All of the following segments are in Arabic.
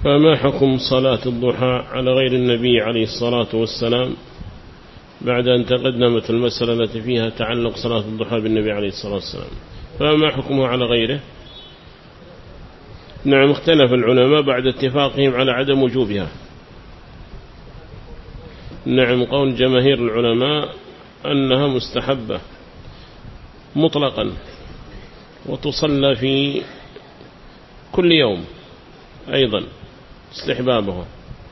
فما حكم صلاة الضحى على غير النبي عليه الصلاة والسلام بعد أن تقدمت المسألة التي فيها تعلق صلاة الضحى بالنبي عليه الصلاة والسلام؟ فما حكمه على غيره؟ نعم، اختلف العلماء بعد اتفاقهم على عدم وجوبها. نعم، قول جماهير العلماء أنها مستحبة مطلقا وتصلى في كل يوم أيضا استحبابها.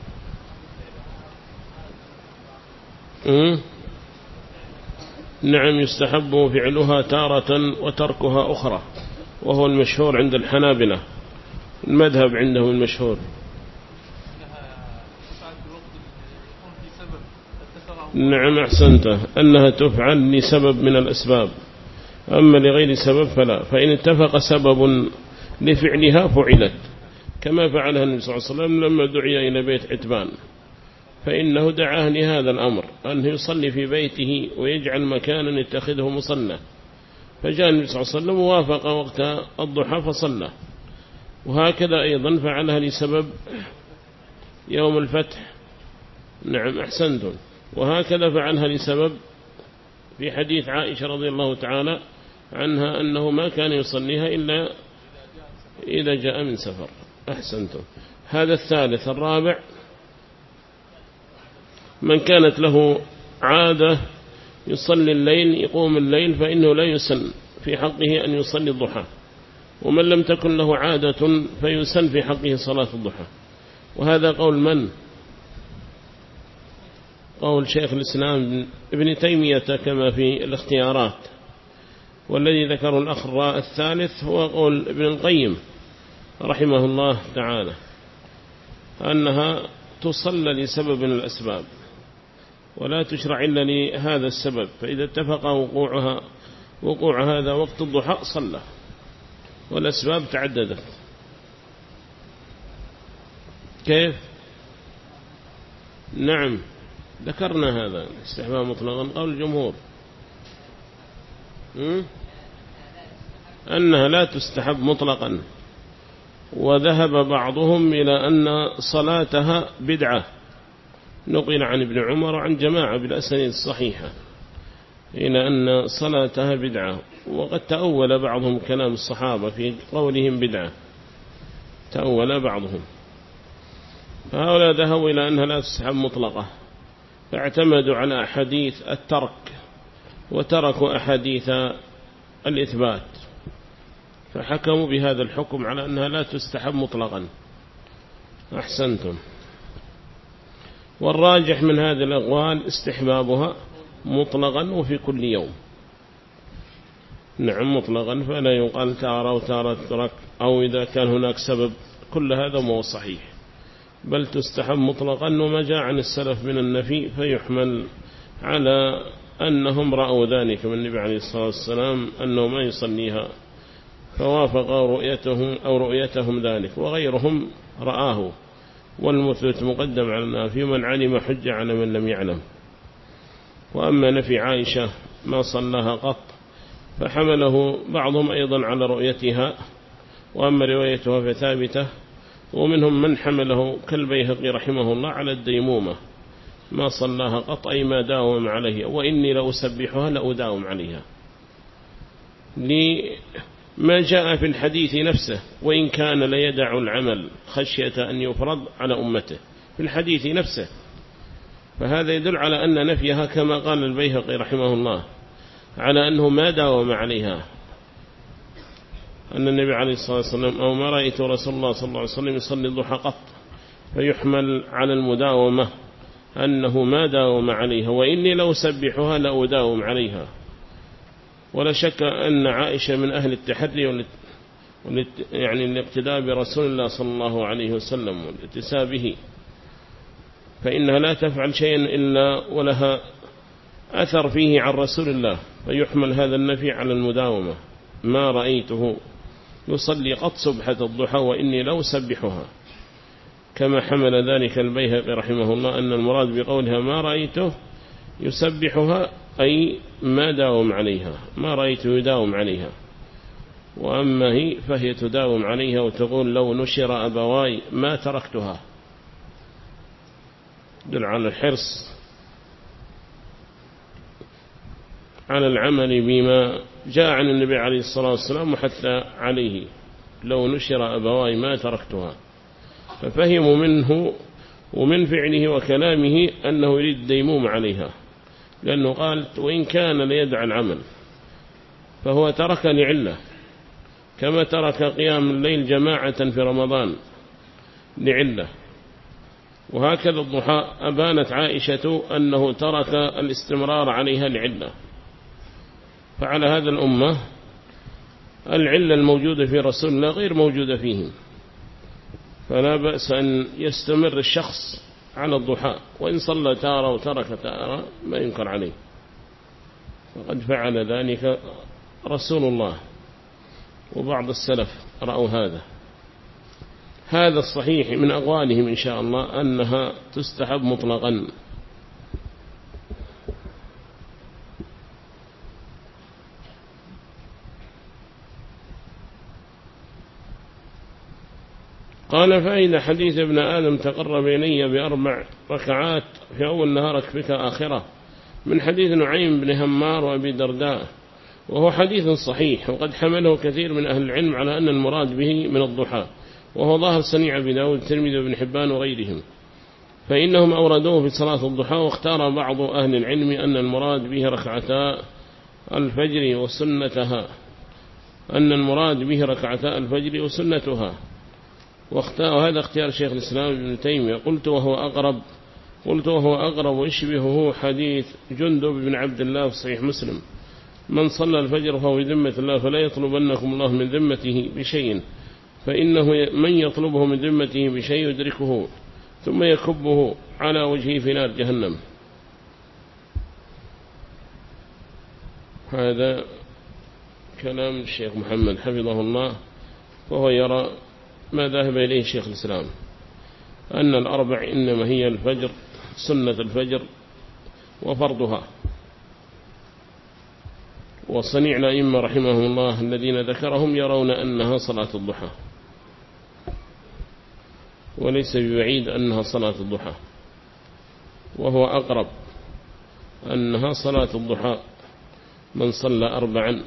نعم، يستحب فعلها تارة وتركها أخرى، وهو المشهور عند الحنابلة، المذهب عندهم المشهور. نعم أحسنت، أنها تفعل لسبب من الأسباب، أما لغير سبب فلا. فإن اتفق سبب لفعلها فعلت، كما فعلها النبي صلى الله عليه وسلم لما دعي إلى بيت عتبان، فإنه دعاه لهذا الأمر أنه يصلي في بيته ويجعل مكانا يتخذه مصلى، فجاء النبي صلى الله عليه وسلم ووافق وقت الضحى فصلى. وهكذا أيضا فعلها لسبب يوم الفتح. نعم أحسنتم. وهكذا فعلها لسبب في حديث عائشة رضي الله تعالى عنها أنه ما كان يصليها إلا إذا جاء من سفر. أحسنتم. هذا الثالث. الرابع، من كانت له عادة يصلي الليل يقوم الليل فإنه لا يسن في حقه أن يصلي الضحى، ومن لم تكن له عادة فيسن في حقه صلاة الضحى. وهذا قول من؟ قول شيخ الإسلام ابن تيمية كما في الاختيارات، والذي ذكر الأخ الثالث هو قول ابن القيم رحمه الله تعالى، أنها تصلى لسبب من الأسباب ولا تشرع إلا لهذا السبب، فإذا اتفق وقوع هذا وقت الضحى صلى، والأسباب تعددت. كيف؟ نعم ذكرنا هذا استحباب مطلقا. قول الجمهور أنها لا تستحب مطلقا، وذهب بعضهم إلى أن صلاتها بدعة، نقل عن ابن عمر عن جماعة بالأسانيد الصحيحة إلى أن صلاتها بدعة. وقد تأول بعضهم كلام الصحابة في قولهم بدعة، تأول بعضهم، فهؤلاء ذهبوا إلى أنها لا تستحب مطلقة، فاعتمدوا على أحاديث الترك وتركوا أحاديث الإثبات، فحكموا بهذا الحكم على أنها لا تستحب مطلقا. أحسنتم. والراجح من هذه الأقوال استحبابها مطلقا وفي كل يوم. نعم مطلقا، فلا يقال تارة وتارة ترك أو إذا كان هناك سبب، كل هذا مو صحيح، بل تستحب مطلقا. وما جاء عن السلف من النفي فيحمل على أنهم رأوا ذلك من النبي عليه الصلاة والسلام أنه ما يصليها، فوافق رؤيتهم ذلك، وغيرهم رآه. والمثبت مقدم على النافي، من علم حجة على من لم يعلم. وأما نفي عائشة ما صلىها قط فحمله بعضهم أيضا على رؤيتها، وأما روايتها فثابتة. ومنهم من حمله كالبيهقي رحمه الله على الديمومة، ما صلىها قط أي ما داوم عليها، وإني لأسبحها لأداوم عليها، لما جاء في الحديث نفسه، وإن كان ليدع العمل خشية أن يفرض على أمته، في الحديث نفسه. فهذا يدل على أن نفيها كما قال البيهقي رحمه الله على أنه ما داوم عليها، أن النبي عليه الصلاة والسلام أو ما رأيت رسول الله صلى الله عليه وسلم يصلي الضحى قط، فيحمل على المداومة أنه ما داوم عليها، وإني لو سبحها لأداوم عليها. ولا شك أن عائشة من أهل التحري يعني الاقتداء برسول الله صلى الله عليه وسلم والاتساء به، فإنها لا تفعل شيئا إلا ولها أثر فيه عن رسول الله، فيحمل هذا النفي على المداومة. ما رأيته يصلي قط سبحة الضحى وإني لو سبحها، كما حمل ذلك البيهقي رحمه الله أن المراد بقولها ما رأيته يسبحها أي ما داوم عليها، ما رأيته يداوم عليها. وأما هي فهي تداوم عليها وتقول لو نشر أبواي ما تركتها، دل على الحرص على العمل بما جاء عن النبي عليه الصلاة والسلام وحتى عليه، لو نشر أبواي ما تركتها. ففهموا منه ومن فعله وكلامه أنه يريد الديموم عليها، لأنه قال وإن كان ليدع العمل، فهو ترك لعلة، كما ترك قيام الليل جماعة في رمضان لعلة. وهكذا الضحى أبانت عائشة أنه ترك الاستمرار عليها لعلة. فعلى هذا الأمة العلة الموجودة في رسول الله غير موجودة فيهم، فلا بأس أن يستمر الشخص على الضحى، وإن صلى تارة وترك تارة ما ينكر عليه، وقد فعل ذلك رسول الله وبعض السلف رأوا هذا. هذا الصحيح من أقوالهم إن شاء الله أنها تستحب مطلقا. قال فإذا حديث ابن آدم تقرب إلي ب4 ركعات في أول نهار أكفك آخرة، من حديث نعيم بن همار وأبي درداء، وهو حديث صحيح، وقد حمله كثير من أهل العلم على أن المراد به من الضحى، وهو ظاهر صنيع أبي داود الترمذي وابن حبان وغيرهم، فإنهم أوردوه في صلاة الضحى. واختار بعض أهل العلم أن المراد به ركعتا الفجر وسنتها، أن المراد به ركعتا الفجر وسنتها، وهذا اختيار شيخ الإسلام ابن تيمية. قلت وهو أقرب ويشبهه حديث جندب بن عبد الله في صحيح مسلم: من صلى الفجر فهو بذمة الله فلا يطلبنكم الله من ذمته بشيء، فإنه من يطلبه من ذمته بشيء يدركه ثم يكبه على وجهه في نار جهنم. هذا كلام الشيخ محمد حفظه الله، وهو يرى ما ذهب إليه شيخ الإسلام، أن الأربع إنما هي الفجر، سنة الفجر وفرضها. وصنيع الأئمة رحمهم الله الذين ذكرهم يرون أنها صلاة الضحى، وليس ببعيد أنها صلاة الضحى، وهو أقرب أنها صلاة الضحى. من صلى 4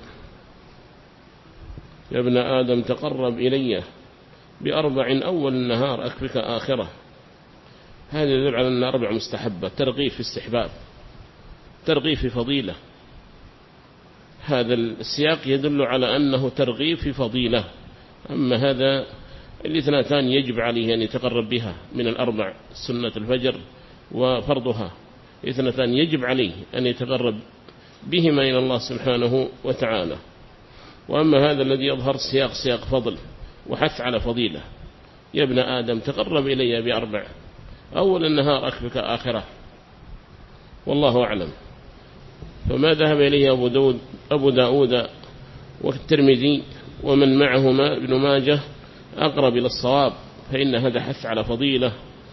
يا ابن آدم تقرب إلي ب4 أول النهار أكفك آخرة. هذا يدل على أن 4 مستحبة، ترغيب في استحباب، ترغيب في فضيلة. هذا السياق يدل على أنه ترغيب في فضيلة. أما هذا الاثنتان يجب عليه أن يتقرب بها من 4 سنة الفجر وفرضها، اثنتان يجب عليه أن يتقرب بهما إلى الله سبحانه وتعالى. وأما هذا الذي يظهر سياق فضل وحث على فضيلة: يا ابن آدم تقرب إلي ب4 أول النهار أكفك آخرة، والله أعلم. فما ذهب إليه أبو داود والترمذي ومن معهما ابن ماجه أقرب إلى الصواب، فإن هذا حث على فضيلة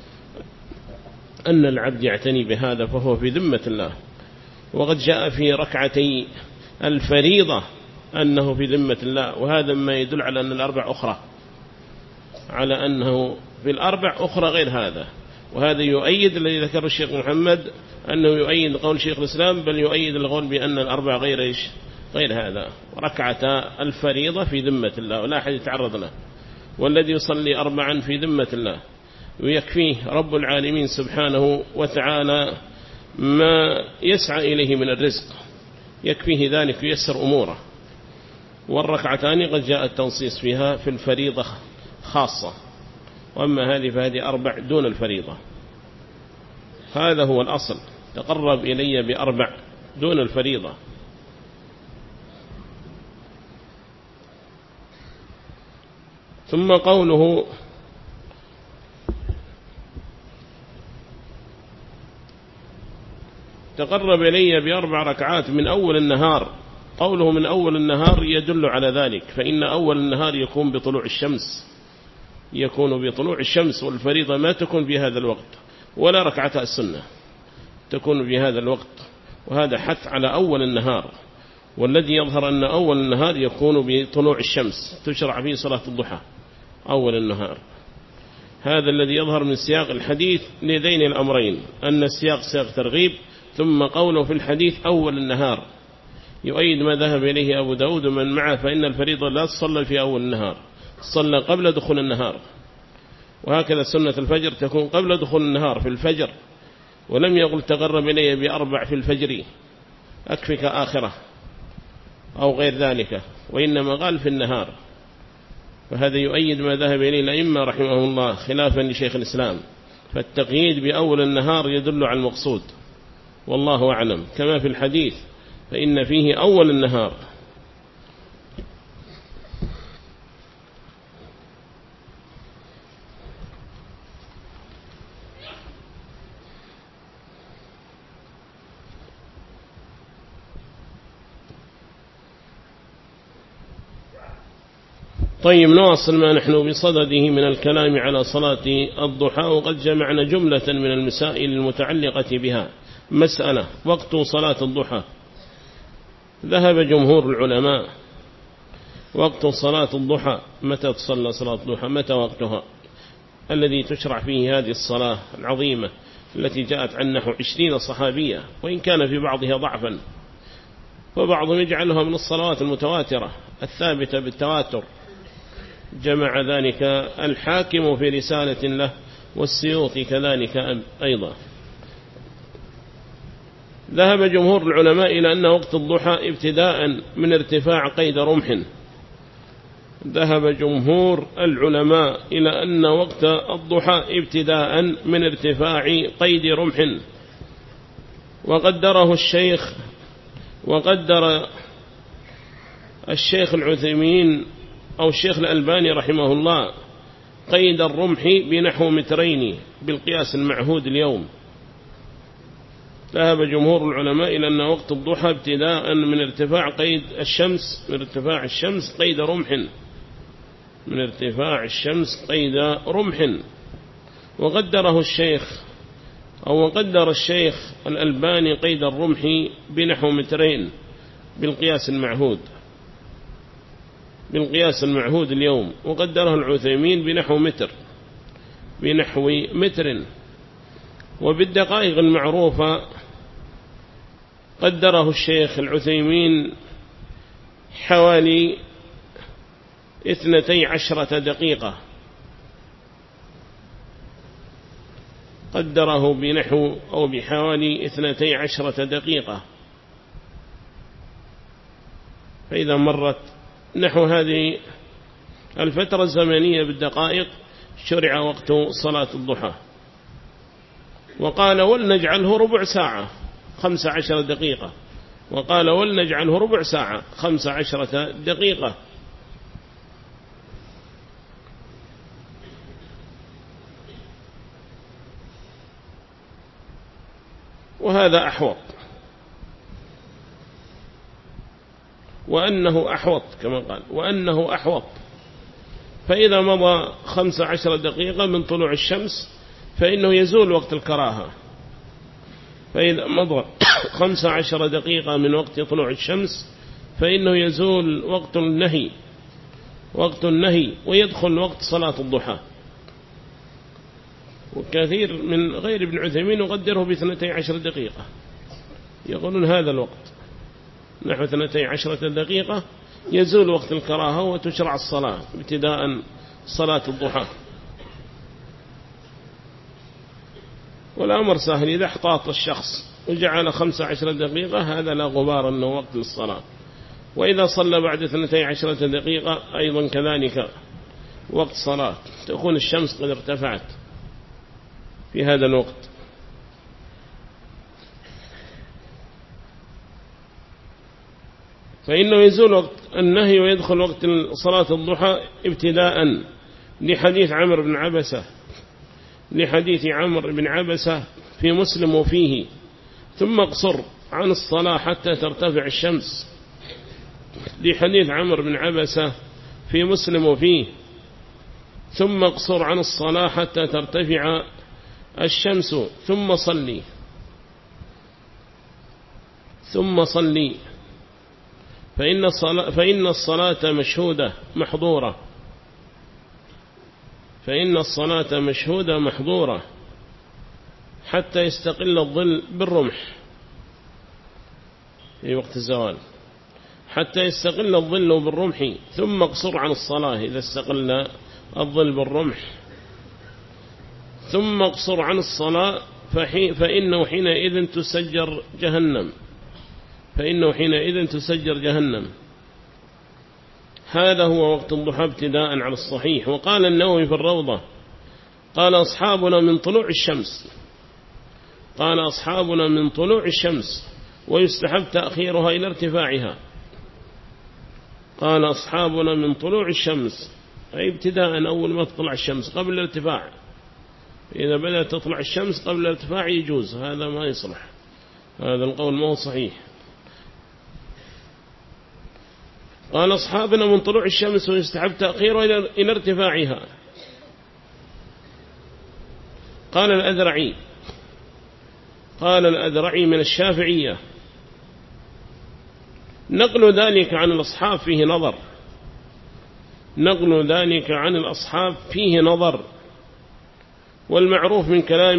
أن العبد يعتني بهذا فهو في ذمة الله. وقد جاء في ركعتي الفريضة أنه في ذمة الله، وهذا ما يدل على أن 4 أخرى، على أنه في 4 أخرى غير هذا. وهذا يؤيد الذي ذكر الشيخ محمد أنه يؤيد قول شيخ الإسلام، بل يؤيد القول بأن 4 غير هذا. ركعتا الفريضة في ذمة الله ولا أحد يتعرض له، والذي يصلي 4 في ذمة الله ويكفيه رب العالمين سبحانه وتعالى ما يسعى إليه من الرزق، يكفيه ذلك ويسر أموره. والركعتان قد جاء التنصيص فيها في الفريضة خاصة، وأما هذه فهذه 4 دون الفريضة. هذا هو الأصل، تقرب إلي ب4 دون الفريضة. ثم قوله تقرب إلي ب4 ركعات من أول النهار، قوله من أول النهار يدل على ذلك، فإن أول النهار يكون بطلوع الشمس، والفريضة ما تكون في هذا الوقت، ولا ركعتها السنة تكون في هذا الوقت. وهذا حث على أول النهار، والذي يظهر أن أول النهار يكون بطلوع الشمس، تشرع فيه صلاة الضحى أول النهار. هذا الذي يظهر من سياق الحديث لذين الأمرين، أن السياق سياق ترغيب، ثم قوله في الحديث أول النهار يؤيد ما ذهب إليه أبو داود ومن معه، فإن الفريضة لا تصلى في أول النهار، صلى قبل دخول النهار. وهكذا سنة الفجر تكون قبل دخول النهار في الفجر، ولم يقل تقرب إلي ب4 في الفجر أكفك آخرة أو غير ذلك، وإنما قال في النهار. فهذا يؤيد ما ذهب إليه الأئمة رحمه الله خلافا لشيخ الإسلام، فالتقييد بأول النهار يدل على المقصود والله أعلم، كما في الحديث فإن فيه أول النهار. طيب، نواصل ما نحن بصدده من الكلام على صلاة الضحى، وقد جمعنا جملة من المسائل المتعلقة بها. مسألة وقت صلاة الضحى، ذهب جمهور العلماء وقت صلاة الضحى، متى تصلى صلاة الضحى، متى وقتها الذي تشرع فيه هذه الصلاة العظيمة التي جاءت عن نحو 20 صحابية، وإن كان في بعضها ضعفا، وبعضهم يجعلها من الصلوات المتواترة الثابتة بالتواتر، جمع ذلك الحاكم في رسالة له، والسيوطي كذلك أيضا. ذهب جمهور العلماء إلى أن وقت الضحى ابتداء من ارتفاع قيد رمح. ذهب جمهور العلماء إلى أن وقت الضحى ابتداء من ارتفاع قيد رمح، وقدر الشيخ العثيمين أو الشيخ الألباني رحمه الله قيد الرمح بنحو 2 متر بالقياس المعهود اليوم. ذهب جمهور العلماء إلى أن وقت الضحى ابتداء من ارتفاع قيد الشمس، من ارتفاع الشمس قيد رمح، من ارتفاع الشمس قيد رمح. وقدر الشيخ الألباني قيد الرمح بنحو 2 متر بالقياس المعهود اليوم، وقدره العثيمين بنحو متر. وبالدقائق المعروفة قدره الشيخ العثيمين حوالي 12 دقيقة، قدره بنحو أو بحوالي 12 دقيقة. فإذا مرت نحو هذه الفترة الزمنية بالدقائق شرع وقت صلاة الضحى. وقال ولنجعله ربع ساعة 15 دقيقة، وقال ولنجعله ربع ساعة 15 دقيقة. وهذا أحوط، وأنه أحوط كما قال، وأنه أحوط. فإذا مضى 15 دقيقة من طلوع الشمس فإنه يزول وقت الكراهة. فإذا مضى 15 دقيقة من وقت طلوع الشمس فإنه يزول وقت النهي ويدخل وقت صلاة الضحى. وكثير من غير ابن عثيمين يقدره ب12 دقيقة، يقولون هذا الوقت نحو 12 دقيقة يزول وقت الكراهة وتشرع الصلاة ابتداء صلاة الضحى. والأمر سهل، إذا احتاط الشخص وجعل 15 دقيقة هذا لا غبار أنه وقت للصلاة. وإذا صلى بعد 12 دقيقة أيضا كذلك وقت صلاة، تكون الشمس قد ارتفعت في هذا الوقت. فإنه يزول وقت النهي ويدخل وقت صلاة الضحى ابتداء لحديث عمرو بن عبسة في مسلم وفيه ثم اقصر عن الصلاة حتى ترتفع الشمس. لحديث عمرو بن عبسة في مسلم وفيه ثم اقصر عن الصلاة حتى ترتفع الشمس ثم صلي. فإن الصلاة مشهودة محظورة، فإن الصلاة مشهودة محظورة حتى يستقل الظل بالرمح في وقت الزوال، حتى يستقل الظل بالرمح، ثم اقصر عن الصلاة إذا استقل الظل بالرمح، ثم اقصر عن الصلاة فإنه حينئذ تسجر جهنم، فإنه حينئذ تسجر جهنم. هذا هو وقت الضحى ابتداء على الصحيح. وقال النووي في الروضة قال أصحابنا من طلوع الشمس، قال أصحابنا من طلوع الشمس ويستحب تأخيرها إلى ارتفاعها. قال أصحابنا من طلوع الشمس أي ابتداء أول ما تطلع الشمس قبل الارتفاع، إذا بدأت تطلع الشمس قبل الارتفاع يجوز، هذا ما يصلح، هذا القول ما هو صحيح. قال أصحابنا من طلوع الشمس ويستحب تأخيرها إلى ارتفاعها. قال الأذرعي من الشافعية نقل ذلك عن الأصحاب فيه نظر، نقل ذلك عن الأصحاب فيه نظر، والمعروف من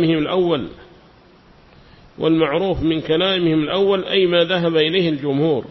كلامهم الأول أي ما ذهب إليه الجمهور،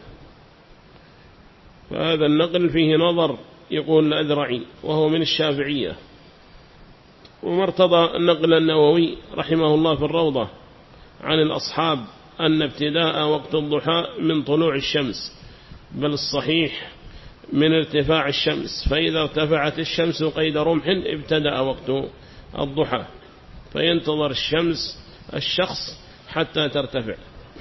فهذا النقل فيه نظر يقول الأذرعي وهو من الشافعية. ومرتضى النقل النووي رحمه الله في الروضة عن الأصحاب أن ابتداء وقت الضحى من طلوع الشمس، بل الصحيح من ارتفاع الشمس، فإذا ارتفعت الشمس قيد رمح ابتدأ وقت الضحى، فينتظر الشخص حتى ترتفع.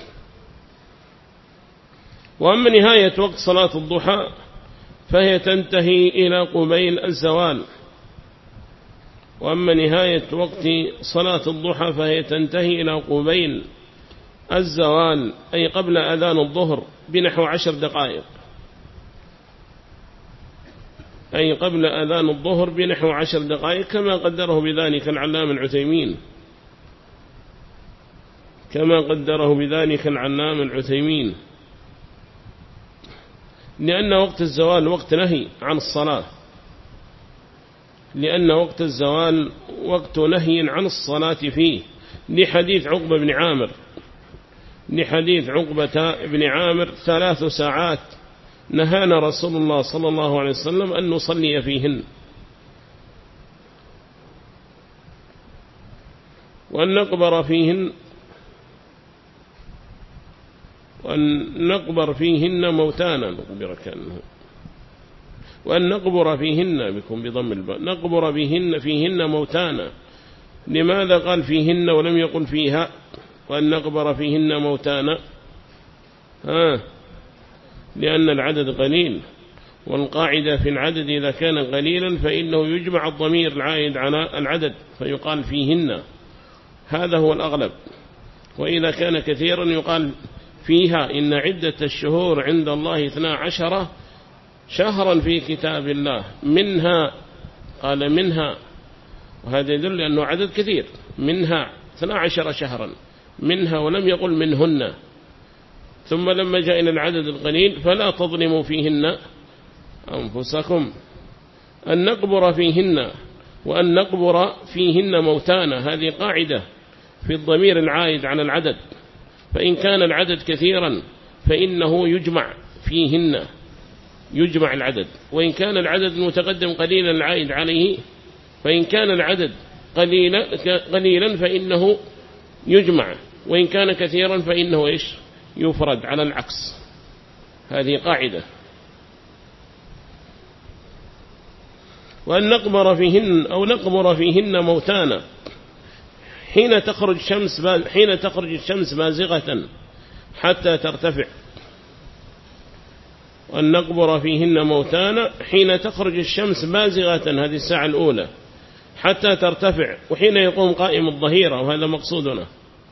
وأما نهاية وقت صلاة الضحى فهي تنتهي إلى قبيل الزوال، وأما نهاية وقت صلاة الضحى فهي تنتهي إلى قبيل الزوال أي قبل أذان الظهر بنحو 10 دقائق، أي قبل أذان الظهر بنحو 10 دقائق، كما قدره بذلك العلامة العثيمين، لأن وقت الزوال وقت نهي عن الصلاة، لأن وقت الزوال وقت نهي عن الصلاة فيه، لحديث عقبة بن عامر 3 ساعات نهانا رسول الله صلى الله عليه وسلم أن نصلي فيهن، وأن نقبر فيهن موتانا، وأن نقبر فيهن بكم بضم الباء، نقبر فيهن موتانا. لماذا قال فيهن ولم يقل فيها؟ وأن نقبر فيهن موتانا لأن العدد قليل، والقاعدة في العدد إذا كان قليلا فإنه يجمع الضمير العائد على العدد فيقال فيهن، هذا هو الأغلب. وإذا كان كثيرا يقال فيها. إن عدة الشهور عند الله 12 شهرا في كتاب الله، منها وهذا يدل أنه عدد كثير، منها 12 شهرا، منها ولم يقل منهن. ثم لما جاء إلى العدد القليل فلا تظلموا فيهن أنفسكم، أن نقبر فيهن وأن نقبر فيهن موتانا، هذه قاعدة في الضمير العائد على العدد، فإن كان العدد كثيرا فإنه يجمع العدد، وإن كان العدد المتقدم قليلا العائد عليه، فإن كان العدد قليلا فإنه يجمع، وإن كان كثيرا فإنه يفرد على العكس، هذه قاعدة. وأن نقبر فيهن موتانا حين تخرج الشمس بازغة حتى ترتفع، وأن نقبر فيهن موتانا حين تخرج الشمس بازغة، هذه الساعة الأولى، حتى ترتفع، وحين يقوم قائم الظهيرة، وهذا مقصودنا،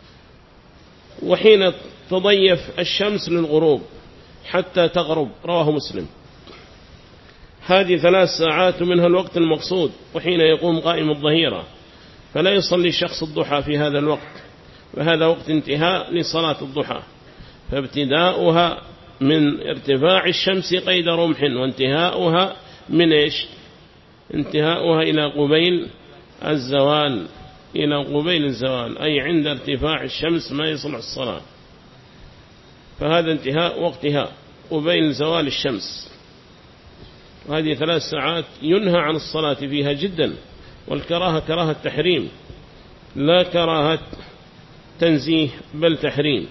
وحين تضيف الشمس للغروب حتى تغرب، رواه مسلم. هذه 3 ساعات منها الوقت المقصود، وحين يقوم قائم الظهيرة، فلا يصلي الشخص الضحى في هذا الوقت، وهذا وقت انتهاء لصلاة الضحى، فابتداؤها من ارتفاع الشمس قيد رمح، وانتهاؤها من إيش؟ انتهاؤها إلى قبيل الزوال، إلى قبيل الزوال، أي عند ارتفاع الشمس ما يصلح الصلاة، فهذا انتهاء وقتها قبيل زوال الشمس. وهذه 3 ساعات ينهى عن الصلاة فيها جدا، والكراهة كراهة تحريم لا كراهة تنزيه بل تحريم.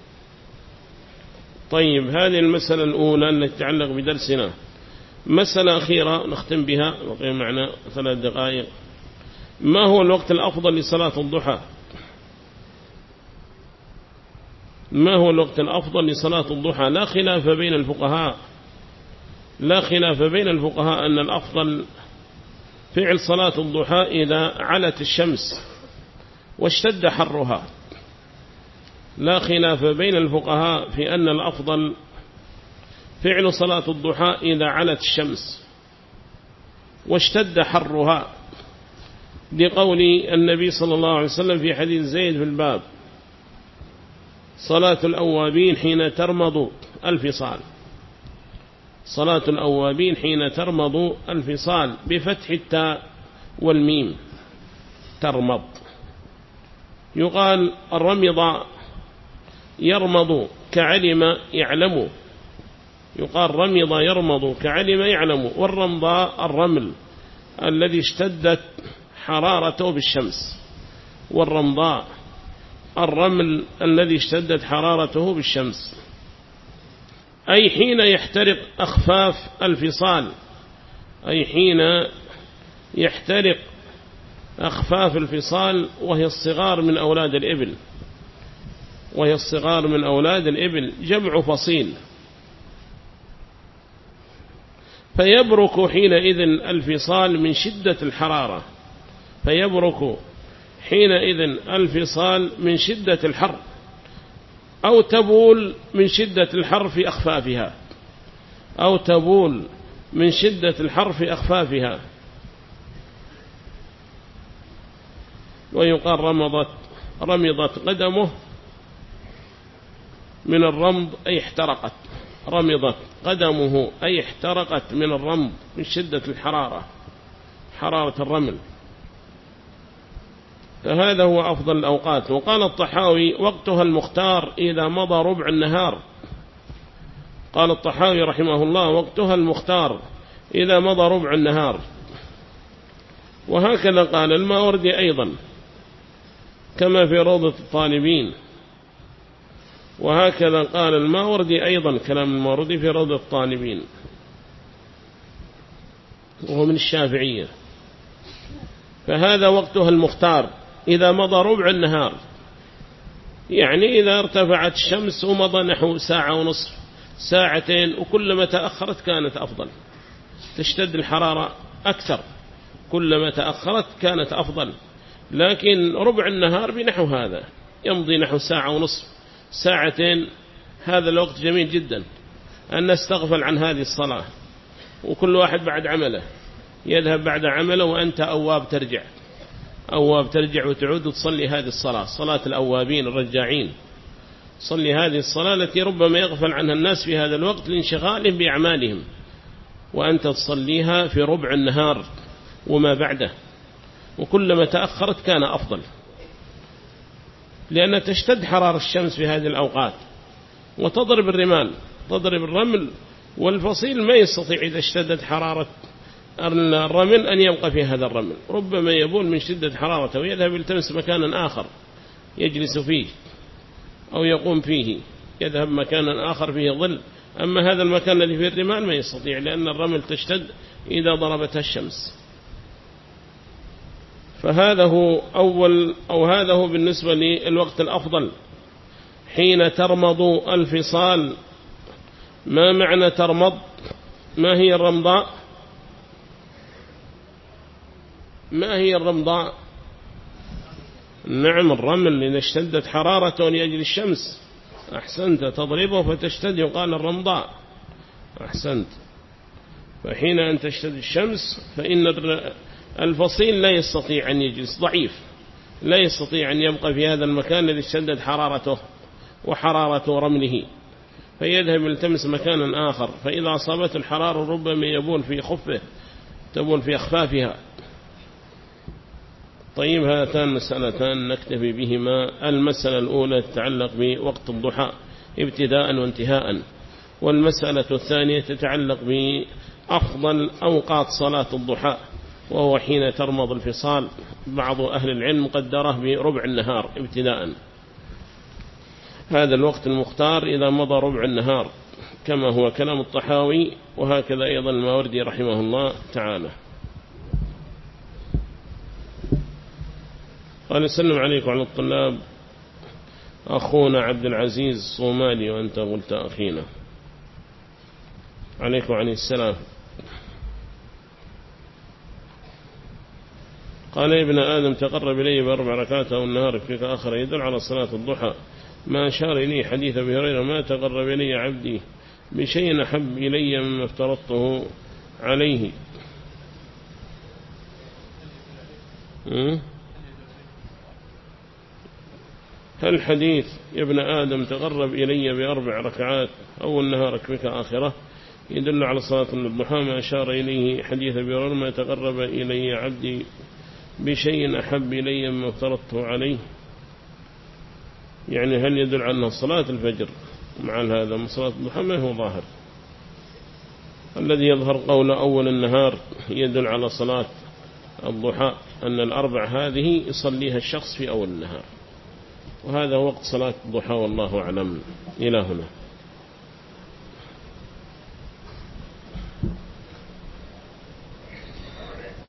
طيب، هذه المسألة الأولى التي تتعلق بدرسنا. مسألة أخيرة نختم بها، بقي معنا 3 دقائق. ما هو الوقت الأفضل لصلاة الضحى؟ ما هو الوقت الأفضل لصلاة الضحى؟ لا خلاف بين الفقهاء، لا خلاف بين الفقهاء أن الأفضل فعل صلاة الضحى إذا علت الشمس واشتد حرها. لا خلاف بين الفقهاء في أن الأفضل فعل صلاة الضحى إذا علت الشمس واشتد حرها، لقول النبي صلى الله عليه وسلم في حديث زيد في الباب: صلاة الأوابين حين ترمض الفصال. صلاة الأوابين حين ترمض الفصال بفتح التاء والميم، ترمض. يقال الرمض يرمض كعلم يعلم، يقال رمض يرمض كعلم يعلم. والرمضاء الرمل الذي اشتدت حرارته بالشمس، والرمضاء الرمل الذي اشتدت حرارته بالشمس، أي حين يحترق أخفاف الفصال، أي حين يحترق أخفاف الفصال، وهي الصغار من أولاد الإبل، وهي الصغار من أولاد الإبل، جمع فصيل. فيبرك حينئذ الفصال من شدة الحرارة، فيبرك حينئذ الفصال من شدة الحر، أو تبول من شدة الحر في أخفافها، أو تبول من شدة الحر في أخفافها. ويقال رمضت قدمه من الرمض أي احترقت، رمضت قدمه أي احترقت من الرمض من شدة الحرارة، حرارة الرمل. فهذا هو أفضل الأوقات. وقال الطحاوي: وقتها المختار إذا مضى ربع النهار. قال الطحاوي رحمه الله: وقتها المختار إذا مضى ربع النهار. وهكذا قال الماوردي أيضا كما في روضة الطالبين، وهكذا قال الماوردي أيضا، كلام الماوردي في روضة الطالبين، وهو من الشافعية. فهذا وقتها المختار إذا مضى ربع النهار، يعني إذا ارتفعت الشمس ومضى نحو 1.5 ساعة 2 ساعة، وكلما تأخرت كانت أفضل، تشتد الحرارة أكثر، كلما تأخرت كانت أفضل. لكن ربع النهار بنحو هذا يمضي نحو 1.5 ساعة 2 ساعة، هذا الوقت جميل جدا أن نستغفل عن هذه الصلاة، وكل واحد بعد عمله يذهب بعد عمله، وأنت أواب ترجع، أواب ترجع وتعود وتصلي هذه الصلاة، صلاة الأوابين الرجاعين. صلي هذه الصلاة التي ربما يغفل عنها الناس في هذا الوقت لانشغالهم بأعمالهم، وأنت تصليها في ربع النهار وما بعده، وكلما تأخرت كان أفضل، لأن تشتد حرارة الشمس في هذه الأوقات وتضرب الرمال، تضرب الرمل، والفصيل ما يستطيع إذا اشتدت حرارة الرمل أن يبقى في هذا الرمل، ربما يبول من شدة حرارته ويذهب يلتمس مكانا آخر يجلس فيه أو يقوم فيه، يذهب مكانا آخر فيه ظل. أما هذا المكان الذي فيه الرمال ما يستطيع، لأن الرمل تشتد إذا ضربتها الشمس. فهذا هو أول، أو هذا هو بالنسبة للوقت الأفضل حين ترمض الفصال. ما معنى ترمض؟ ما هي الرمضاء؟ ما هي الرمضاء؟ نعم، الرمل إذا اشتدت حرارته لأجل الشمس، أحسنت، تضربه فتشتد يقال الرمضاء، أحسنت. فحين أن تشتد الشمس فإن الفصيل لا يستطيع أن يجلس، ضعيف، لا يستطيع أن يبقى في هذا المكان الذي اشتدت حرارته وحرارة رمله. فيذهب يلتمس مكانا آخر، فإذا أصابته الحرارة ربما يبول في خفه، تبول في أخفافها. طيب، هاتان مسألتان نكتفي بهما. المسألة الأولى تتعلق بوقت الضحى ابتداء وانتهاء، والمسألة الثانية تتعلق بأفضل أوقات صلاة الضحى، وهو حين ترمض الفصال. بعض أهل العلم قدره بربع النهار ابتداء، هذا الوقت المختار إذا مضى ربع النهار، كما هو كلام الطحاوي، وهكذا أيضا الماوردي رحمه الله تعالى. قال: السلام عليكم على الطلاب، أخونا عبد العزيز الصومالي، وأنت قلت أخينا. عليكم عليه السلام. قال: ابن آدم تقرب إلي بأربع ركعات أو النهار فيك آخر، يدل على صلاة الضحى. ما أشار إليه حديث أبي هريرة: ما تقرب إلي عبدي بشيء أحب إلي مما افترضته عليه. هل حديث يا ابن آدم تقرب إلي بأربع ركعات أو النهار فيك آخرة يدل على صلاة الضحى؟ ما أشار إليه حديث أبي هريرة: ما تقرب إلي عبدي بشيء أحب إلي مما افترضته عليه. يعني هل يدل على صلاة الفجر مع هذا من صلاة الضحى؟ ما هو ظاهر. الذي يظهر قول أول النهار يدل على صلاة الضحى، أن الأربع هذه يصليها الشخص في أول النهار، وهذا وقت صلاة الضحى، والله أعلم. إلى هنا.